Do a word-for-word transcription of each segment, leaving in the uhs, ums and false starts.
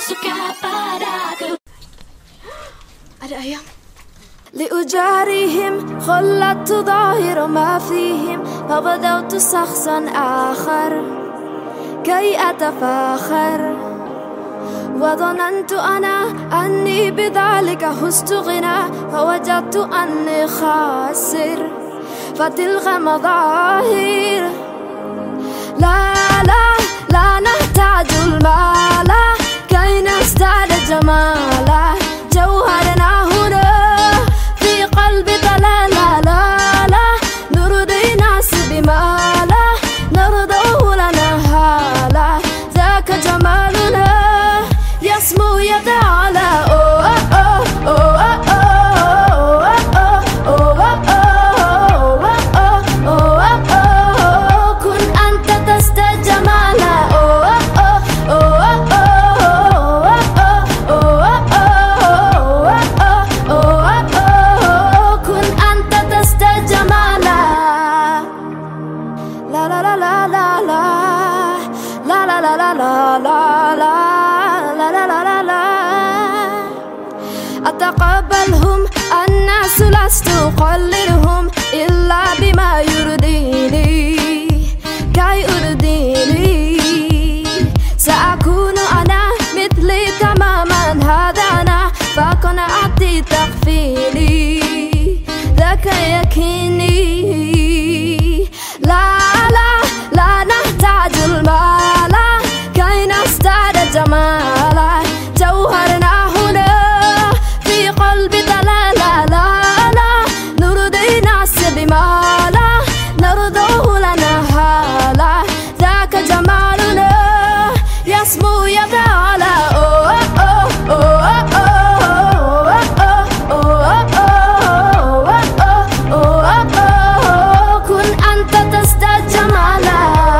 suka padaku. Ada ayam. لأجاريهم خلت ظاهر ما فيهم فبدأت شخصا آخر كي أتفاخر وظننت أنا أني بذلك هزت غنى فوجدت أني خاسر فتلك مظاهر لا لا لا نحتاج المال كي نزداد جمالا جوهرنا هنا في قلبي لا لا لا لا نرضي ناس بما لا نرضوه لنا هالا ذاك جمالنا يسمو يتعالى كن أنت تزداد جمالا كن أنت تزداد جمالا لا لا لا لا لا لا لا لا لا لا لا لا لا لا لا لا أتقبلهم الناس لست أقللهم إلا بما يرضيني كي أرضيني سأكون أنا مثلي تماما هذا أنا فقناعتي تكفيني ذاك يكيني لا لا لا نحتاج المال كي نزداد جمالا جوهرنا هنا في قلبي لا لا لا لا نرضي ناس بما لا نرضوه لنا هالا ذاك جمالنا يسمو يتعالى كن أنت تزداد جمالا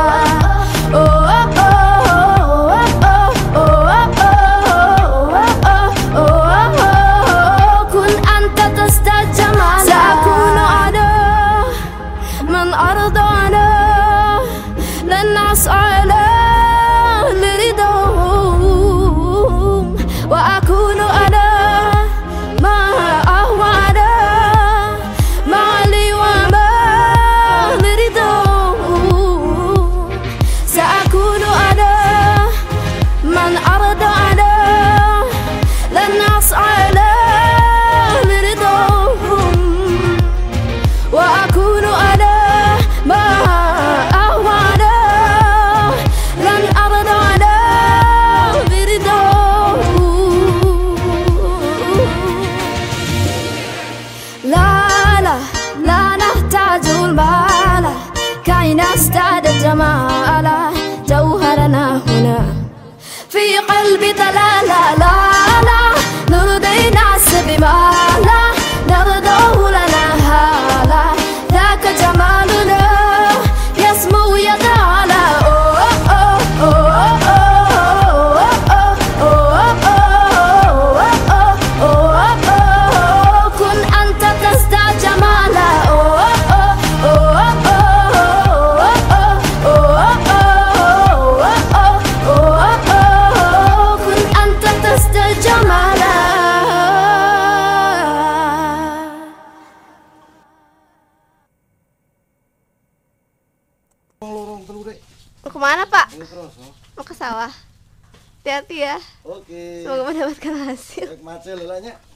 كن أنت تزداد جمالا سأكون أنا من أرضانا لن أسعى لرضاهم وأكون أنا ما أهوانا ما لي وما لرضاهم سأكون أنا من أرضانا لن أسعى لرضاهم وأكون أنا ما أهوانا لن أرضانا برضاهم لا لا لا نحتاج المال كي نزداد جمالا جوهرنا هنا في قلبي لا لا لا لا نرضي ناس بما لا نرضوه لنا هالا ذاك جمالنا يسمو يتعالى كن أنت تزداد جمالا كن أنت تزداد جمالا Mau kemana Pak? Ini terus, no? Mau ke sawah. Hati-hati ya. Oke. Semoga mendapatkan hasil. Baik macet lelanya.